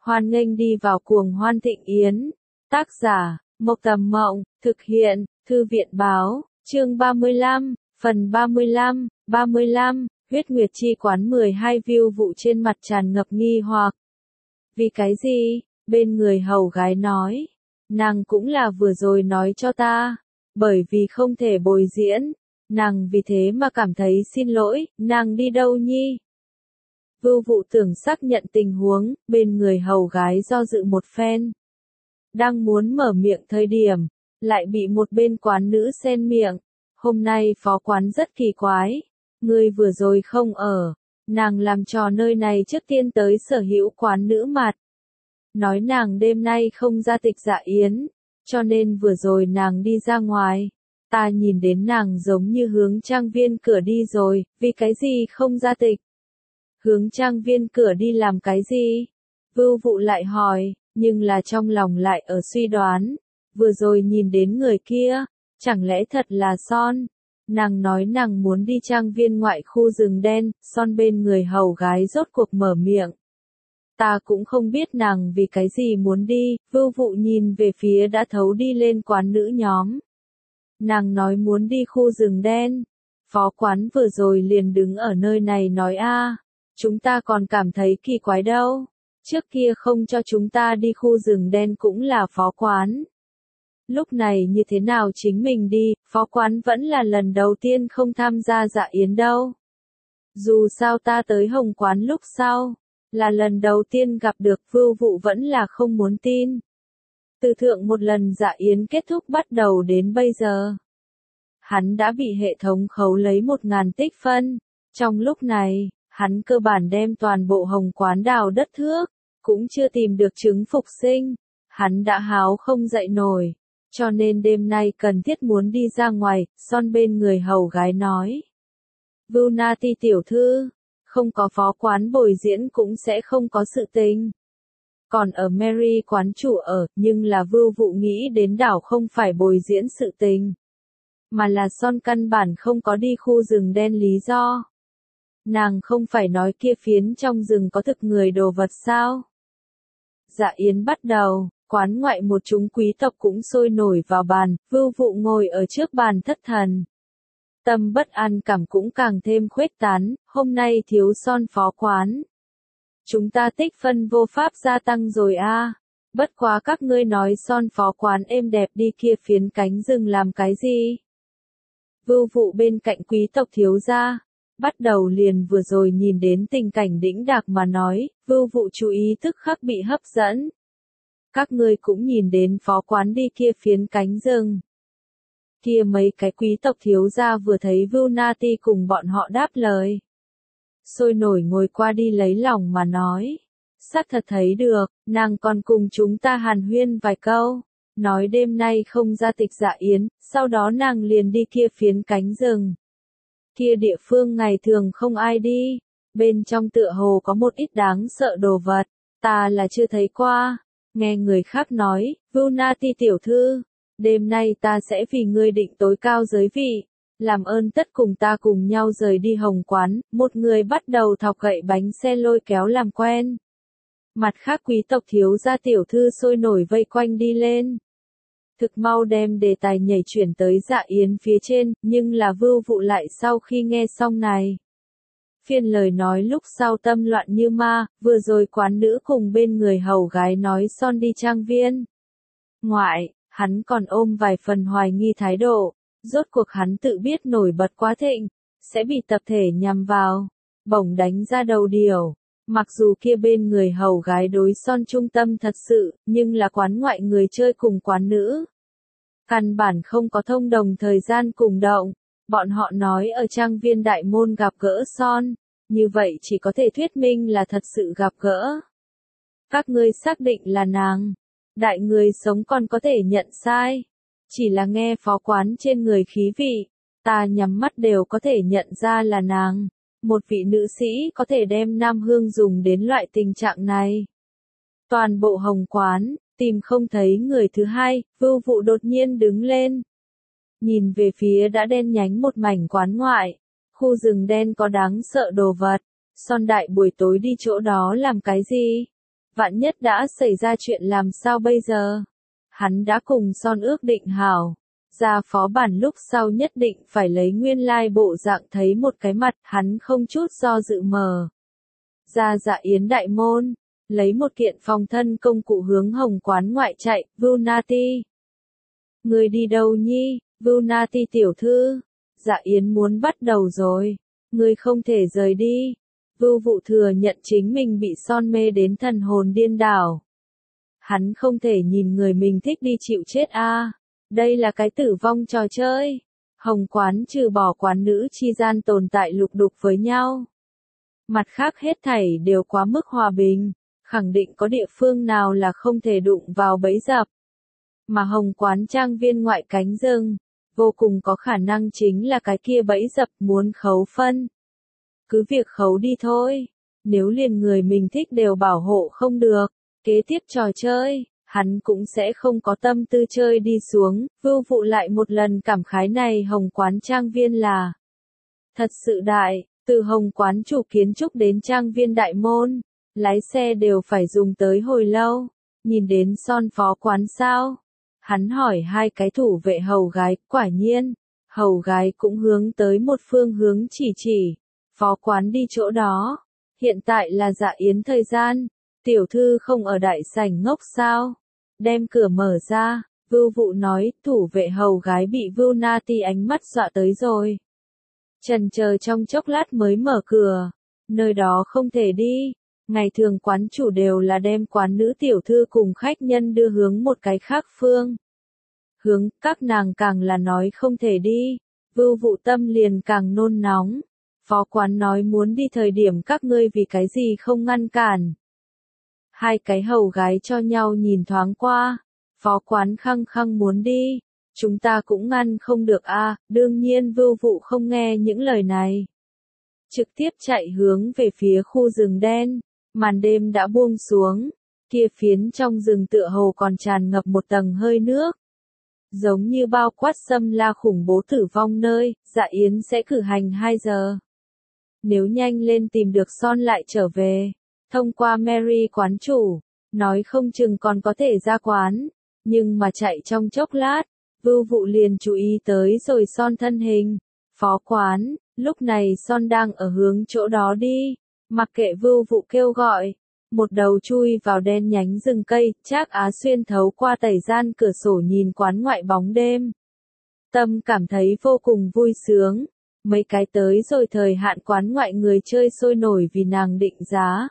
Hoan nghênh đi vào cuồng hoan thịnh yến. Tác giả, Mộc Tầm Mộng, thực hiện, Thư viện Báo, chương 35, phần 35, huyết nguyệt chi quán 12 view vụ trên mặt tràn ngập nghi hoặc. Vì cái gì? Bên người hầu gái nói. Nàng cũng là vừa rồi nói cho ta. Bởi vì không thể bồi diễn. Nàng vì thế mà cảm thấy xin lỗi, nàng đi đâu nhi? Vưu Vụ tưởng xác nhận tình huống, bên người hầu gái do dự một phen. Đang muốn mở miệng thời điểm, lại bị một bên quán nữ xen miệng. Hôm nay phó quán rất kỳ quái. Ngươi vừa rồi không ở. Nàng làm trò nơi này trước tiên tới sở hữu quán nữ mặt. Nói nàng đêm nay không ra tịch dạ yến. Cho nên vừa rồi nàng đi ra ngoài. Ta nhìn đến nàng giống như hướng trang viên cửa đi rồi, vì cái gì không ra tịch? Hướng trang viên cửa đi làm cái gì? Vưu Vụ lại hỏi, nhưng là trong lòng lại ở suy đoán. Vừa rồi nhìn đến người kia, chẳng lẽ thật là Son? Nàng nói nàng muốn đi trang viên ngoại khu rừng đen, Son bên người hầu gái rốt cuộc mở miệng. Ta cũng không biết nàng vì cái gì muốn đi, Vưu Vụ nhìn về phía đã thấu đi lên quán nữ nhóm. Nàng nói muốn đi khu rừng đen. Phó quán vừa rồi liền đứng ở nơi này nói chúng ta còn cảm thấy kỳ quái đâu. Trước kia không cho chúng ta đi khu rừng đen cũng là phó quán. Lúc này như thế nào chính mình đi, phó quán vẫn là lần đầu tiên không tham gia dạ yến đâu. Dù sao ta tới hồng quán lúc sau, là lần đầu tiên gặp được, Vưu Vụ vẫn là không muốn tin. Từ thượng một lần dạ yến kết thúc bắt đầu đến bây giờ. Hắn đã bị hệ thống khấu lấy 1000 tích phân. Trong lúc này, hắn cơ bản đem toàn bộ hồng quán đào đất thước, cũng chưa tìm được trứng phục sinh. Hắn đã háo không dậy nổi, cho nên đêm nay cần thiết muốn đi ra ngoài, Son bên người hầu gái nói. Vưu Nati tiểu thư, không có phó quán bồi diễn cũng sẽ không có sự tình. Còn ở Mary quán chủ ở, nhưng là Vưu Vụ nghĩ đến đảo không phải bồi diễn sự tình. Mà là Son căn bản không có đi khu rừng đen lý do. Nàng không phải nói kia phiến trong rừng có thực người đồ vật sao? Dạ yến bắt đầu, quán ngoại một chúng quý tộc cũng sôi nổi vào bàn, Vưu Vụ ngồi ở trước bàn thất thần. Tâm bất an cảm cũng càng thêm khuếch tán, hôm nay thiếu Son phó quán. Chúng ta tích phân vô pháp gia tăng rồi bất quá các ngươi nói Son phó quán êm đẹp đi kia phiến cánh rừng làm cái gì? Vưu Vụ bên cạnh quý tộc thiếu gia, bắt đầu liền vừa rồi nhìn đến tình cảnh đĩnh đạc mà nói, Vưu Vụ chú ý tức khắc bị hấp dẫn. Các ngươi cũng nhìn đến phó quán đi kia phiến cánh rừng. Kia mấy cái quý tộc thiếu gia vừa thấy Vưu Nati cùng bọn họ đáp lời. Sôi nổi ngồi qua đi lấy lòng mà nói. Xác thật thấy được, nàng còn cùng chúng ta hàn huyên vài câu. Nói đêm nay không ra tịch dạ yến, sau đó nàng liền đi kia phiến cánh rừng. Kia địa phương ngày thường không ai đi, bên trong tựa hồ có một ít đáng sợ đồ vật, ta là chưa thấy qua. Nghe người khác nói, Vưu Nati tiểu thư, đêm nay ta sẽ vì ngươi định tối cao giới vị, làm ơn tất cùng ta cùng nhau rời đi hồng quán, một người bắt đầu thọc gậy bánh xe lôi kéo làm quen. Mặt khác quý tộc thiếu gia tiểu thư sôi nổi vây quanh đi lên. Thực mau đem đề tài nhảy chuyển tới dạ yến phía trên, nhưng là Vưu Vụ lại sau khi nghe xong này. Phiên lời nói lúc sau tâm loạn như ma, vừa rồi quán nữ cùng bên người hầu gái nói Son đi trang viên. Ngoại, hắn còn ôm vài phần hoài nghi thái độ, rốt cuộc hắn tự biết nổi bật quá thịnh, sẽ bị tập thể nhằm vào, bổng đánh ra đầu điều. Mặc dù kia bên người hầu gái đối Son trung tâm thật sự, nhưng là quán ngoại người chơi cùng quán nữ. Căn bản không có thông đồng thời gian cùng động, bọn họ nói ở trang viên đại môn gặp gỡ Son, như vậy chỉ có thể thuyết minh là thật sự gặp gỡ. Các ngươi xác định là nàng, đại người sống còn có thể nhận sai, chỉ là nghe phó quán trên người khí vị, ta nhắm mắt đều có thể nhận ra là nàng. Một vị nữ sĩ có thể đem nam hương dùng đến loại tình trạng này. Toàn bộ hồng quán, tìm không thấy người thứ hai, Vưu Vụ đột nhiên đứng lên. Nhìn về phía đã đen nhánh một mảnh quán ngoại, khu rừng đen có đáng sợ đồ vật, Son đại buổi tối đi chỗ đó làm cái gì? Vạn nhất đã xảy ra chuyện làm sao bây giờ? Hắn đã cùng Son ước định hảo. Ra phó bản lúc sau nhất định phải lấy nguyên lai bộ dạng thấy một cái mặt, hắn không chút do dự mở. Ra Dạ Yến đại môn, lấy một kiện phòng thân công cụ hướng Hồng quán ngoại chạy, Vu Nati. Người đi đâu nhi, Vu Nati tiểu thư? Dạ Yến muốn bắt đầu rồi. Người không thể rời đi. Vưu Vụ thừa nhận chính mình bị Son mê đến thần hồn điên đảo. Hắn không thể nhìn người mình thích đi chịu chết a. Đây là cái tử vong trò chơi. Hồng quán trừ bỏ quán nữ chi gian tồn tại lục đục với nhau. Mặt khác hết thảy đều quá mức hòa bình, khẳng định có địa phương nào là không thể đụng vào bẫy dập. Mà Hồng quán trang viên ngoại cánh rừng, vô cùng có khả năng chính là cái kia bẫy dập muốn khấu phân. Cứ việc khấu đi thôi, nếu liền người mình thích đều bảo hộ không được, kế tiếp trò chơi, hắn cũng sẽ không có tâm tư chơi đi xuống. Vưu Vụ lại một lần cảm khái này Hồng quán trang viên là thật sự đại, từ Hồng quán chủ kiến trúc đến trang viên đại môn, lái xe đều phải dùng tới hồi lâu. Nhìn đến Son phó quán sao? Hắn hỏi hai cái thủ vệ hầu gái, quả nhiên, hầu gái cũng hướng tới một phương hướng chỉ, phó quán đi chỗ đó. Hiện tại là Dạ Yến thời gian, tiểu thư không ở đại sảnh ngốc sao? Đem cửa mở ra, Vưu Vụ nói, thủ vệ hầu gái bị Vu Nati ánh mắt dọa tới rồi. Chần chờ trong chốc lát mới mở cửa, nơi đó không thể đi. Ngày thường quán chủ đều là đem quán nữ tiểu thư cùng khách nhân đưa hướng một cái khác phương. Hướng, các nàng càng là nói không thể đi. Vưu Vụ tâm liền càng nôn nóng. Phó quán nói muốn đi thời điểm các ngươi vì cái gì không ngăn cản. Hai cái hầu gái cho nhau nhìn thoáng qua. Phó quán khăng khăng muốn đi. Chúng ta cũng ngăn không được a. Đương nhiên Vưu Vụ không nghe những lời này. Trực tiếp chạy hướng về phía khu rừng đen. Màn đêm đã buông xuống. Kia phiến trong rừng tựa hồ còn tràn ngập một tầng hơi nước. Giống như bao quát xâm la khủng bố tử vong nơi, Dạ Yến sẽ cử hành 2 giờ. Nếu nhanh lên tìm được Son lại trở về, thông qua Mary quán chủ, nói không chừng còn có thể ra quán, nhưng mà chạy trong chốc lát, Vưu Vụ liền chú ý tới rồi Son thân hình. Phó quán, lúc này Son đang ở hướng chỗ đó đi, mặc kệ Vưu Vụ kêu gọi. Một đầu chui vào đen nhánh rừng cây, Trác Á xuyên thấu qua tẩy gian cửa sổ nhìn quán ngoại bóng đêm. Tâm cảm thấy vô cùng vui sướng. Mấy cái tới rồi thời hạn quán ngoại người chơi sôi nổi vì nàng định giá.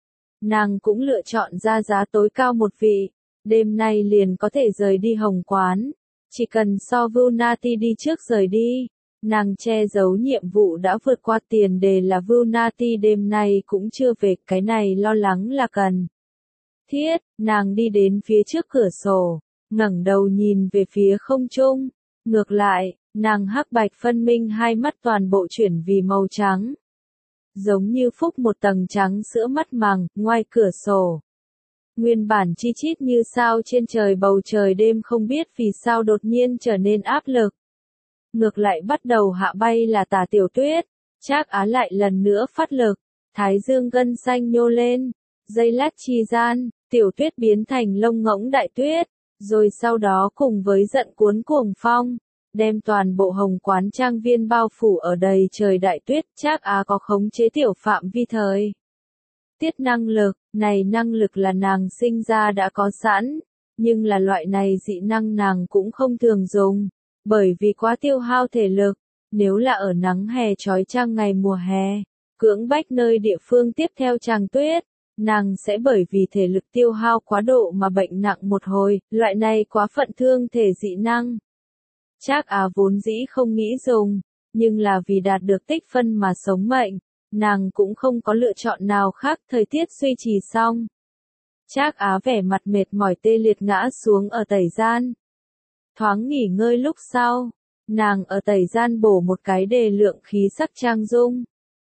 Nàng cũng lựa chọn ra giá tối cao một vị. Đêm nay liền có thể rời đi Hồng quán. Chỉ cần so Vu Nati đi trước rời đi. Nàng che giấu nhiệm vụ đã vượt qua tiền đề là Vu Nati đêm nay cũng chưa về, cái này lo lắng là cần thiết. Nàng đi đến phía trước cửa sổ, ngẩng đầu nhìn về phía không trung. Ngược lại, nàng hắc bạch phân minh hai mắt toàn bộ chuyển vì màu trắng. Giống như phúc một tầng trắng sữa mắt màng, ngoài cửa sổ. Nguyên bản chi chít như sao trên trời bầu trời đêm không biết vì sao đột nhiên trở nên áp lực. Ngược lại bắt đầu hạ bay là Tà Tiểu Tuyết. Trác Á lại lần nữa phát lực, thái dương gân xanh nhô lên, giây lát chi gian, Tiểu Tuyết biến thành lông ngỗng đại tuyết, rồi sau đó cùng với giận cuốn cuồng phong, đem toàn bộ Hồng quán trang viên bao phủ ở đầy trời đại tuyết. Trác Á có khống chế tiểu phạm vi thời tiết năng lực, này năng lực là nàng sinh ra đã có sẵn, nhưng là loại này dị năng nàng cũng không thường dùng. Bởi vì quá tiêu hao thể lực, nếu là ở nắng hè chói chang ngày mùa hè, cưỡng bách nơi địa phương tiếp theo tràng tuyết, nàng sẽ bởi vì thể lực tiêu hao quá độ mà bệnh nặng một hồi, loại này quá phận thương thể dị năng. Trác Á vốn dĩ không nghĩ dùng, nhưng là vì đạt được tích phân mà sống mệnh, nàng cũng không có lựa chọn nào khác. Thời tiết duy trì xong, Trác Á vẻ mặt mệt mỏi tê liệt ngã xuống ở tẩy gian. Thoáng nghỉ ngơi lúc sau, nàng ở tẩy gian bổ một cái đề lượng khí sắc trang dung.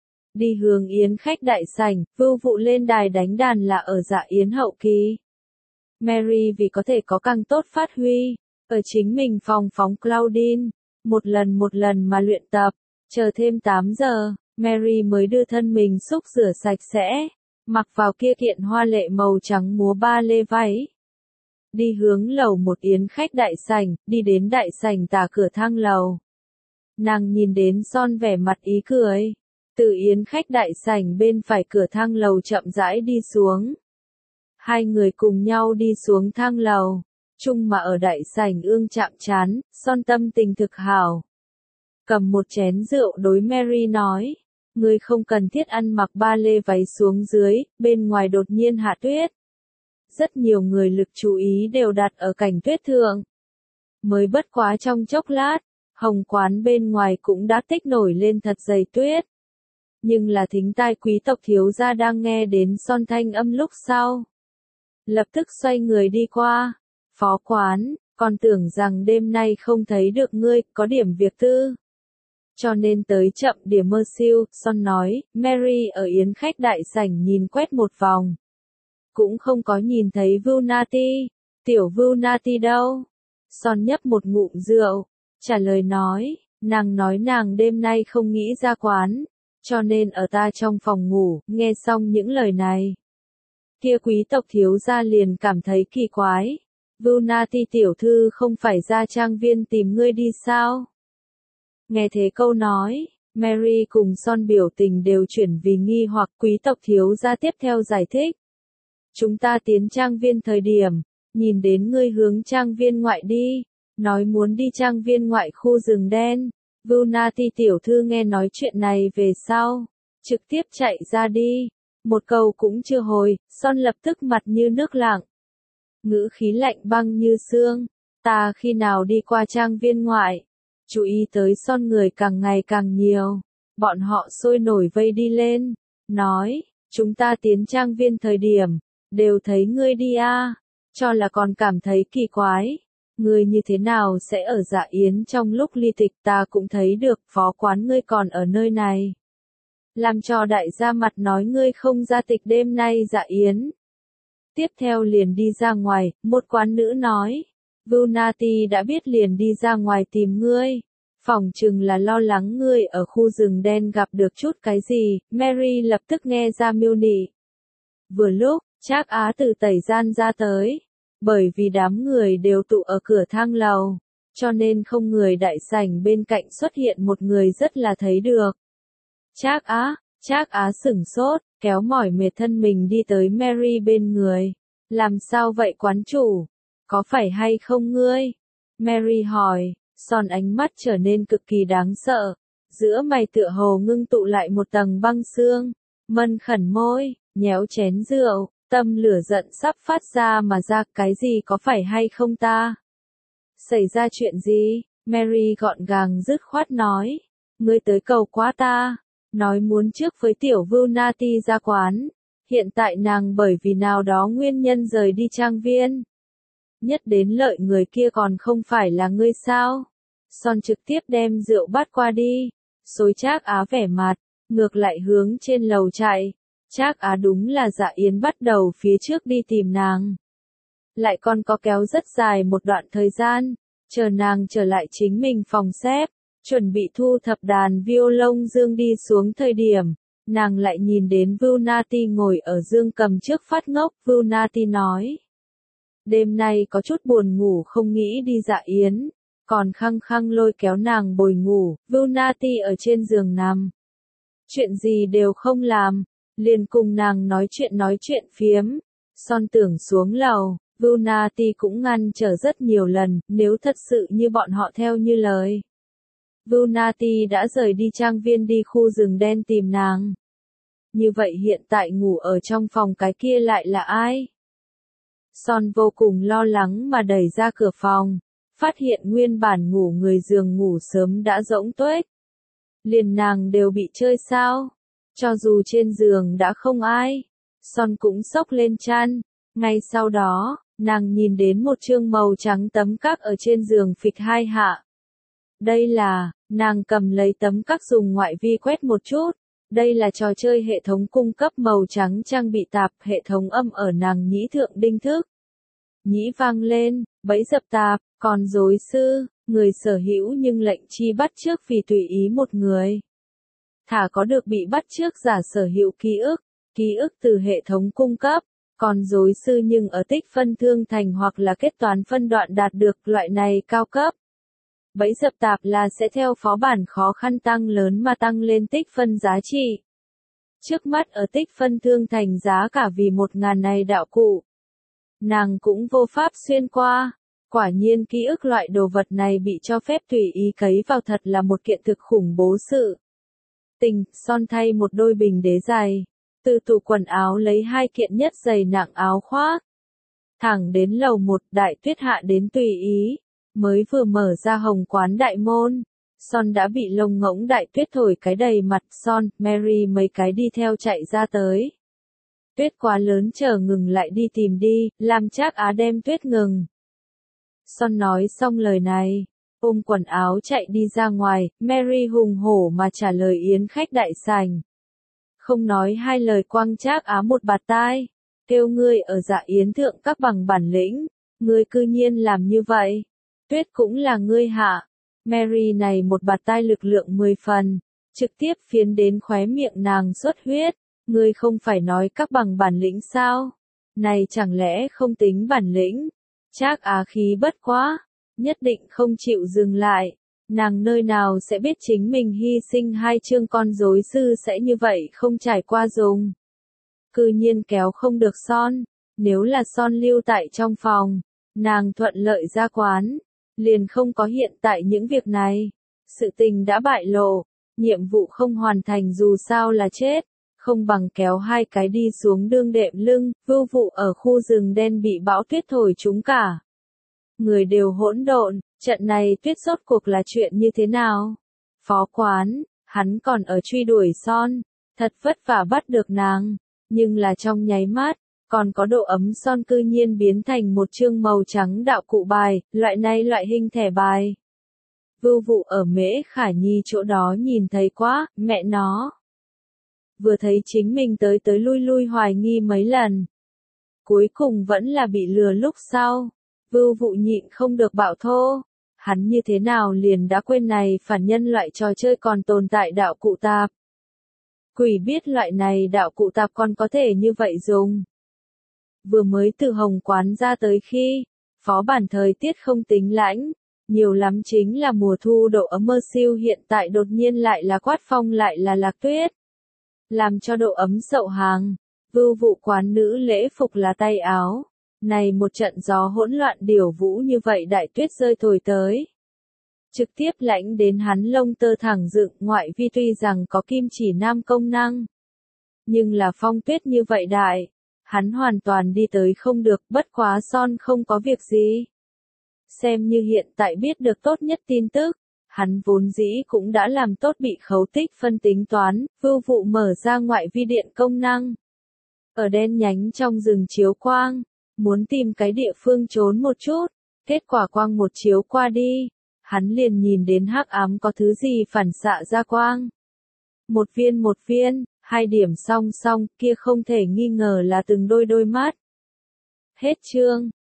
Đi hướng yến khách đại sảnh, Vưu Vụ lên đài đánh đàn là ở Dạ Yến hậu kỳ. Mary vì có thể có càng tốt phát huy, ở chính mình phòng phóng Claudine, một lần mà luyện tập, chờ thêm 8 giờ, Mary mới đưa thân mình xúc rửa sạch sẽ, mặc vào kia kiện hoa lệ màu trắng múa ba lê váy. Đi hướng lầu một yến khách đại sảnh, đi đến đại sảnh tả cửa thang lầu. Nàng nhìn đến Son vẻ mặt ý cười. Từ yến khách đại sảnh bên phải cửa thang lầu chậm rãi đi xuống. Hai người cùng nhau đi xuống thang lầu. Chung mà ở đại sảnh ương chạm trán, Son tâm tình thực hảo. Cầm một chén rượu đối Mary nói. Ngươi không cần thiết ăn mặc ba lê váy xuống dưới, bên ngoài đột nhiên hạ tuyết. Rất nhiều người lực chú ý đều đặt ở cảnh tuyết thượng. Mới bất quá trong chốc lát, hồng quán bên ngoài cũng đã tích nổi lên thật dày tuyết. Nhưng là thính tai quý tộc thiếu gia đang nghe đến Son thanh âm lúc sau. Lập tức xoay người đi qua. Phó quán, còn tưởng rằng đêm nay không thấy được ngươi, có điểm việc tư. Cho nên tới chậm điểm mơ siêu, Son nói, Mary ở yến khách đại sảnh nhìn quét một vòng. Cũng không có nhìn thấy Vulnati, tiểu Vulnati đâu. Son nhấp một ngụm rượu, trả lời nói, nàng đêm nay không nghĩ ra quán, cho nên ở ta trong phòng ngủ, nghe xong những lời này. Kia quý tộc thiếu gia liền cảm thấy kỳ quái, Vulnati tiểu thư không phải ra trang viên tìm ngươi đi sao? Nghe thế câu nói, Mary cùng Son biểu tình đều chuyển vì nghi hoặc quý tộc thiếu gia tiếp theo giải thích. Chúng ta tiến trang viên thời điểm, nhìn đến ngươi hướng trang viên ngoại đi, nói muốn đi trang viên ngoại khu rừng đen. Vulnati tiểu thư nghe nói chuyện này về sau, trực tiếp chạy ra đi, một câu cũng chưa hồi, Son lập tức mặt như nước lặng. Ngữ khí lạnh băng như xương, ta khi nào đi qua trang viên ngoại, chú ý tới Son người càng ngày càng nhiều, bọn họ sôi nổi vây đi lên, nói, chúng ta tiến trang viên thời điểm, đều thấy ngươi đi a, cho là còn cảm thấy kỳ quái. Ngươi như thế nào sẽ ở dạ yến trong lúc ly tịch ta cũng thấy được phó quán ngươi còn ở nơi này. Làm cho đại gia mặt nói ngươi không ra tịch đêm nay dạ yến. Tiếp theo liền đi ra ngoài, một quán nữ nói. Vulnati đã biết liền đi ra ngoài tìm ngươi. Phỏng chừng là lo lắng ngươi ở khu rừng đen gặp được chút cái gì, Mary lập tức nghe ra miêu nị. Vừa lúc, Trác Á từ tẩy gian ra tới. Bởi vì đám người đều tụ ở cửa thang lầu, cho nên không người đại sảnh bên cạnh xuất hiện một người rất là thấy được. Trác Á sửng sốt, kéo mỏi mệt thân mình đi tới Mary bên người. Làm sao vậy quán chủ? Có phải hay không ngươi? Mary hỏi, Son ánh mắt trở nên cực kỳ đáng sợ. Giữa mày tựa hồ ngưng tụ lại một tầng băng xương. Mân khẩn môi, nhéo chén rượu. Tâm lửa giận sắp phát ra mà ra cái gì có phải hay không ta? Xảy ra chuyện gì? Mary gọn gàng dứt khoát nói. Ngươi tới cầu quá ta. Nói muốn trước với tiểu Vulnati ra quán. Hiện tại nàng bởi vì nào đó nguyên nhân rời đi trang viên. Nhất đến lợi người kia còn không phải là ngươi sao? Son trực tiếp đem rượu bắt qua đi. Xối Trác Á vẻ mặt, ngược lại hướng trên lầu chạy. Trác Á đúng là dạ yến bắt đầu phía trước đi tìm nàng. Lại còn có kéo rất dài một đoạn thời gian, chờ nàng trở lại chính mình phòng xếp, chuẩn bị thu thập đàn violon dương đi xuống thời điểm, nàng lại nhìn đến Vulnati ngồi ở dương cầm trước phát ngốc, Vulnati nói. Đêm nay có chút buồn ngủ không nghĩ đi dạ yến, còn khăng khăng lôi kéo nàng bồi ngủ, Vulnati ở trên giường nằm. Chuyện gì đều không làm. Liền cùng nàng nói chuyện phiếm. Son tưởng xuống lầu, Vulnati cũng ngăn trở rất nhiều lần, nếu thật sự như bọn họ theo như lời. Vulnati đã rời đi trang viên đi khu rừng đen tìm nàng. Như vậy hiện tại ngủ ở trong phòng cái kia lại là ai? Son vô cùng lo lắng mà đẩy ra cửa phòng, phát hiện nguyên bản ngủ người giường ngủ sớm đã rỗng tuếch. Liền nàng đều bị chơi sao? Cho dù trên giường đã không ai, Son cũng xốc lên chăn. Ngay sau đó, nàng nhìn đến một chương màu trắng tấm các ở trên giường phịch hai hạ. Đây là, nàng cầm lấy tấm các dùng ngoại vi quét một chút. Đây là trò chơi hệ thống cung cấp màu trắng trang bị tạp, hệ thống âm ở nàng nhĩ thượng đinh thức. Nhĩ vang lên, bẫy dập tạp, còn dối sư, người sở hữu nhưng lệnh chi bắt trước vì tùy ý một người. Thả có được bị bắt trước giả sở hữu ký ức, ký ức từ hệ thống cung cấp, còn rối sư nhưng ở tích phân thương thành hoặc là kết toán phân đoạn đạt được loại này cao cấp. Bẫy dập tạp là sẽ theo phó bản khó khăn tăng lớn mà tăng lên tích phân giá trị. Trước mắt ở tích phân thương thành giá cả vì 1.000 này đạo cụ. Nàng cũng vô pháp xuyên qua. Quả nhiên ký ức loại đồ vật này bị cho phép tùy ý cấy vào thật là một kiện thực khủng bố sự. Tình, Son thay một đôi bình đế giày. Từ tủ quần áo lấy 2 kiện nhất dày nặng áo khoác. Thẳng đến lầu 1 Đại Tuyết hạ đến tùy ý. Mới vừa mở ra hồng quán đại môn. Son đã bị lông ngỗng Đại Tuyết thổi cái đầy mặt. Son, Mary mấy cái đi theo chạy ra tới. Tuyết quá lớn chờ ngừng lại đi tìm đi, làm Trác Á đem Tuyết ngừng. Son nói xong lời này, ôm quần áo chạy đi ra ngoài, Mary hùng hổ mà trả lời yến khách đại sảnh. Không nói hai lời quăng Trác Á một bạt tai, kêu ngươi ở dạ yến thượng các bằng bản lĩnh, ngươi cư nhiên làm như vậy. Tuyết cũng là ngươi hạ. Mary này một bạt tai lực lượng 10 phần, trực tiếp phiến đến khóe miệng nàng xuất huyết. Ngươi không phải nói các bằng bản lĩnh sao? Này chẳng lẽ không tính bản lĩnh? Trác Á khí bất quá, nhất định không chịu dừng lại. Nàng nơi nào sẽ biết chính mình hy sinh 2 chương con rối sư sẽ như vậy không trải qua dùng. Cư nhiên kéo không được Son, nếu là Son lưu tại trong phòng, nàng thuận lợi ra quán, liền không có hiện tại những việc này. Sự tình đã bại lộ, nhiệm vụ không hoàn thành dù sao là chết. Không bằng kéo 2 cái đi xuống đương đệm lưng, Vưu Vụ ở khu rừng đen bị bão tuyết thổi chúng cả. Người đều hỗn độn, trận này tuyết rốt cuộc là chuyện như thế nào? Phó quán, hắn còn ở truy đuổi Son, thật vất vả bắt được nàng, nhưng là trong nháy mắt, còn có độ ấm Son cư nhiên biến thành một chương màu trắng đạo cụ bài, loại này loại hình thẻ bài. Vưu Vụ ở Mễ Khả Nhi chỗ đó nhìn thấy quá, mẹ nó. Vừa thấy chính mình tới lui hoài nghi mấy lần. Cuối cùng vẫn là bị lừa lúc sau. Vưu Vụ nhịn không được bạo thô. Hắn như thế nào liền đã quên này phản nhân loại trò chơi còn tồn tại đạo cụ tạp. Quỷ biết loại này đạo cụ tạp còn có thể như vậy dùng. Vừa mới từ hồng quán ra tới khi, phó bản thời tiết không tính lãnh. Nhiều lắm chính là mùa thu độ ấm mơ siêu hiện tại đột nhiên lại là quát phong lại là lạc tuyết. Làm cho độ ấm sậu hàng, Vưu Vụ quán nữ lễ phục là tay áo. Này một trận gió hỗn loạn điều vũ như vậy đại tuyết rơi thổi tới. Trực tiếp lãnh đến hắn lông tơ thẳng dựng ngoại vi tuy rằng có kim chỉ nam công năng. Nhưng là phong tuyết như vậy đại, hắn hoàn toàn đi tới không được bất quá Son không có việc gì. Xem như hiện tại biết được tốt nhất tin tức. Hắn vốn dĩ cũng đã làm tốt bị khấu tích phân tính toán, Vưu Vụ mở ra ngoại vi điện công năng. Ở đen nhánh trong rừng chiếu quang, muốn tìm cái địa phương trốn một chút, kết quả quang một chiếu qua đi, hắn liền nhìn đến hắc ám có thứ gì phản xạ ra quang. Một viên, 2 điểm song song, kia không thể nghi ngờ là từng đôi mắt. Hết chương.